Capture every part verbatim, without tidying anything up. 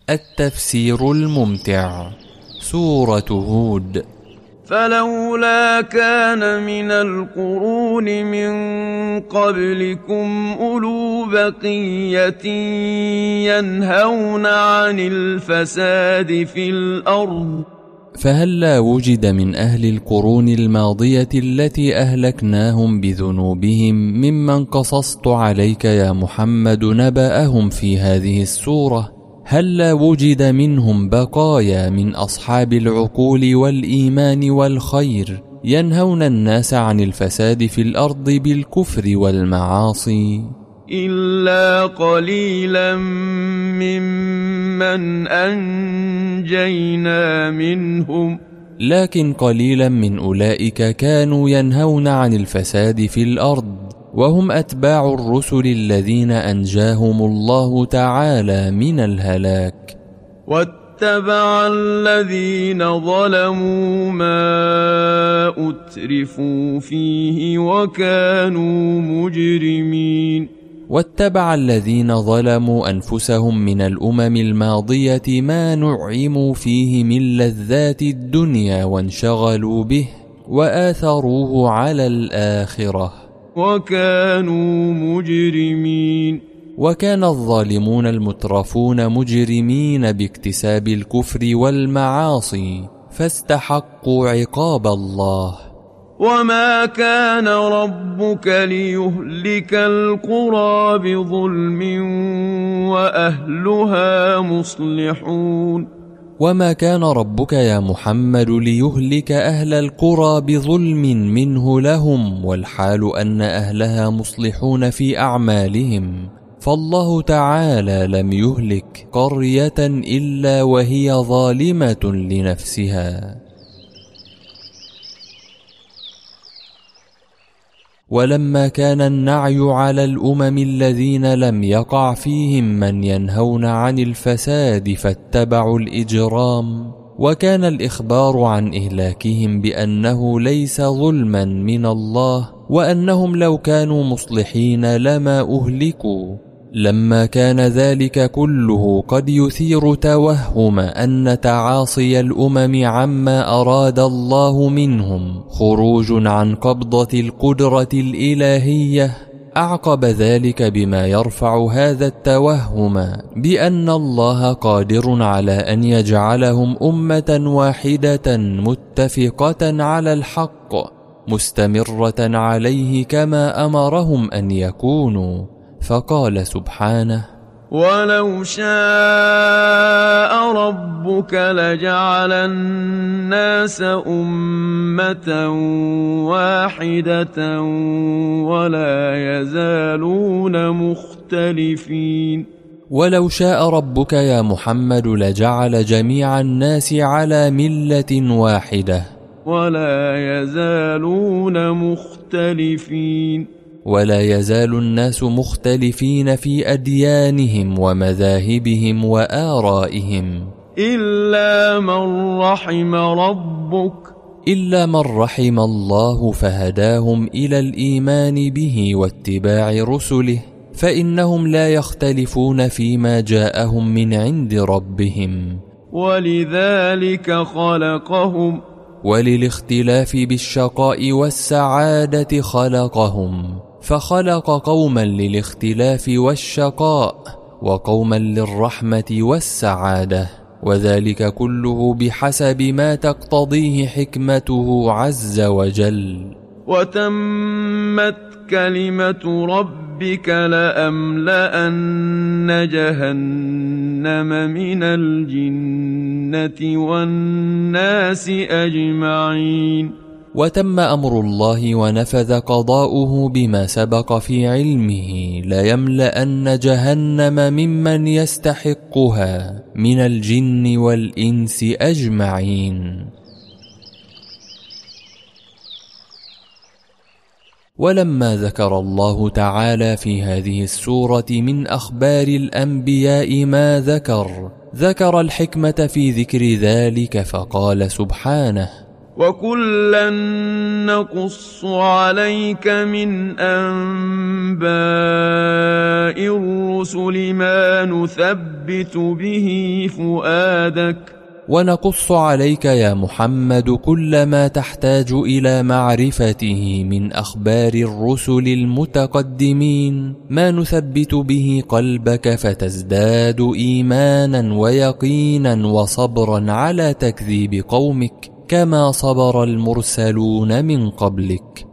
التفسير الممتع. سورة هود. فلولا كان من القرون من قبلكم أولو بقية ينهون عن الفساد في الأرض فهلا وجد من أهل القرون الماضية التي أهلكناهم بذنوبهم ممن قصصت عليك يا محمد نبأهم في هذه السورة؟ هلا وجد منهم بقايا من أصحاب العقول والإيمان والخير ينهون الناس عن الفساد في الأرض بالكفر والمعاصي؟ إلا قليلا ممن أنجينا منهم، لكن قليلا من أولئك كانوا ينهون عن الفساد في الأرض، وهم أتباع الرسل الذين أنجاهم الله تعالى من الهلاك. واتبع الذين ظلموا ما أترفوا فيه وكانوا مجرمين. واتبع الذين ظلموا أنفسهم من الأمم الماضية ما نعموا فيه من لذات الدنيا وانشغلوا به وآثروه على الآخرة وكانوا مجرمين. وكان الظالمون المترفون مجرمين باكتساب الكفر والمعاصي فاستحقوا عقاب الله. وما كان ربك ليهلك القرى بظلم وأهلها مصلحون. وما كان ربك يا محمد ليهلك أهل القرى بظلم منه لهم والحال أن أهلها مصلحون في أعمالهم، فالله تعالى لم يهلك قرية إلا وهي ظالمة لنفسها. ولما كان النعي على الأمم الذين لم يقع فيهم من ينهون عن الفساد فاتبعوا الإجرام، وكان الإخبار عن إهلاكهم بأنه ليس ظلما من الله وأنهم لو كانوا مصلحين لما أهلكوا، لما كان ذلك كله قد يثير توهم أن تعاصي الأمم عما أراد الله منهم خروج عن قبضة القدرة الإلهية، أعقب ذلك بما يرفع هذا التوهم بأن الله قادر على أن يجعلهم أمة واحدة متفقة على الحق مستمرة عليه كما أمرهم أن يكونوا، فقال سبحانه: ولو شاء ربك لجعل الناس أمة واحدة ولا يزالون مختلفين. ولو شاء ربك يا محمد لجعل جميع الناس على ملة واحدة ولا يزالون مختلفين. ولا يزال الناس مختلفين في أديانهم ومذاهبهم وآرائهم إلا من رحم ربك إلا من رحم الله فهداهم إلى الإيمان به واتباع رسله، فإنهم لا يختلفون فيما جاءهم من عند ربهم. ولذلك خلقهم وللاختلاف بالشقاء والسعادة خلقهم، فخلق قوما للاختلاف والشقاء وقوما للرحمة والسعادة، وذلك كله بحسب ما تقتضيه حكمته عز وجل. وتمت كلمة ربك لأملأن جهنم من الجنة والناس أجمعين. وتم أمر الله ونفذ قضاؤه بما سبق في علمه ليملأن جهنم ممن يستحقها من الجن والإنس أجمعين. ولما ذكر الله تعالى في هذه السورة من أخبار الأنبياء ما ذكر ذكر الحكمة في ذكر ذلك فقال سبحانه: وكلا نقص عليك من أنباء الرسل ما نثبت به فؤادك ونقص عليك يا محمد كل ما تحتاج إلى معرفته من أخبار الرسل المتقدمين ما نثبت به قلبك فتزداد إيمانا ويقينا وصبرا على تكذيب قومك كما صبر المرسلون من قبلك.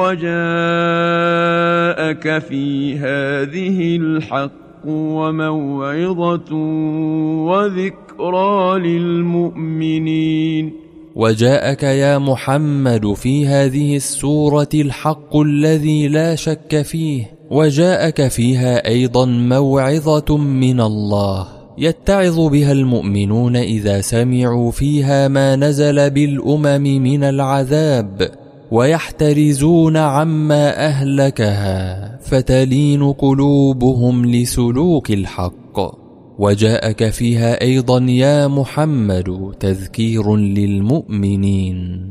وجاءك في هذه الحق وموعظة وذكرى للمؤمنين. وجاءك يا محمد في هذه السورة الحق الذي لا شك فيه، وجاءك فيها أيضا موعظة من الله يتعظ بها المؤمنون إذا سمعوا فيها ما نزل بالأمم من العذاب، ويحترزون عما أهلكها فتلين قلوبهم لسلوك الحق. وجاءك فيها أيضا يا محمد تذكير للمؤمنين.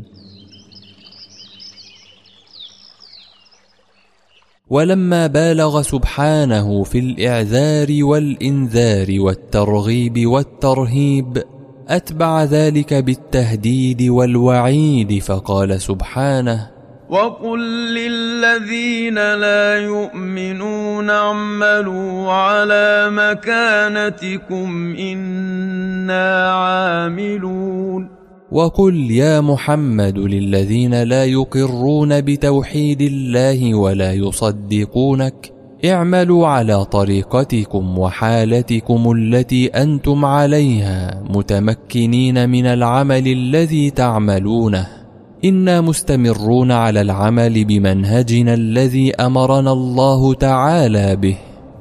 ولما بالغ سبحانه في الإعذار والإنذار والترغيب والترهيب أتبع ذلك بالتهديد والوعيد فقال سبحانه: وقل للذين لا يؤمنون اعملوا على مكانتكم إنا عاملون. وقل يا محمد للذين لا يقرون بتوحيد الله ولا يصدقونك: اعملوا على طريقتكم وحالتكم التي أنتم عليها متمكنين من العمل الذي تعملونه، إنا مستمرون على العمل بمنهجنا الذي أمرنا الله تعالى به.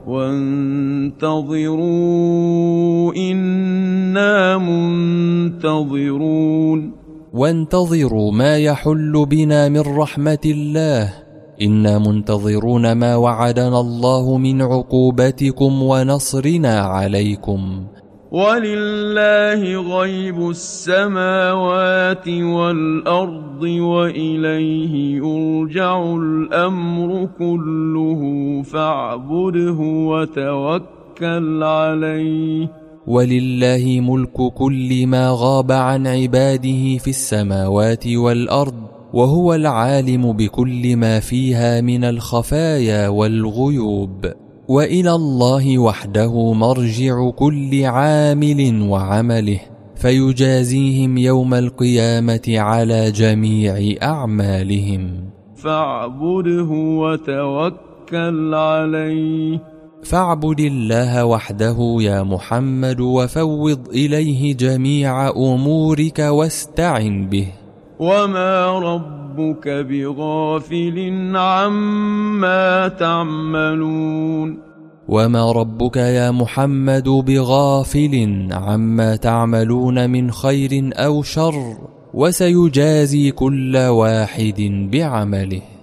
وانتظروا إنا منتظرون. وانتظروا ما يحل بنا من رحمة الله، إنا منتظرون ما وعدنا الله من عقوبتكم ونصرنا عليكم. ولله غيب السماوات والأرض وإليه يرجع الأمر كله فاعبده وتوكل عليه. ولله ملك كل ما غاب عن عباده في السماوات والأرض، وهو العالم بكل ما فيها من الخفايا والغيوب. وإلى الله وحده مرجع كل عامل وعمله، فيجازيهم يوم القيامة على جميع أعمالهم. فاعبده وتوكل عليه. فاعبد الله وحده يا محمد وفوض إليه جميع أمورك واستعن به. وما ربك بغافل عما تعملون. وما ربك يا محمد بغافل عما تعملون من خير أو شر، وسيجازي كل واحد بعمله.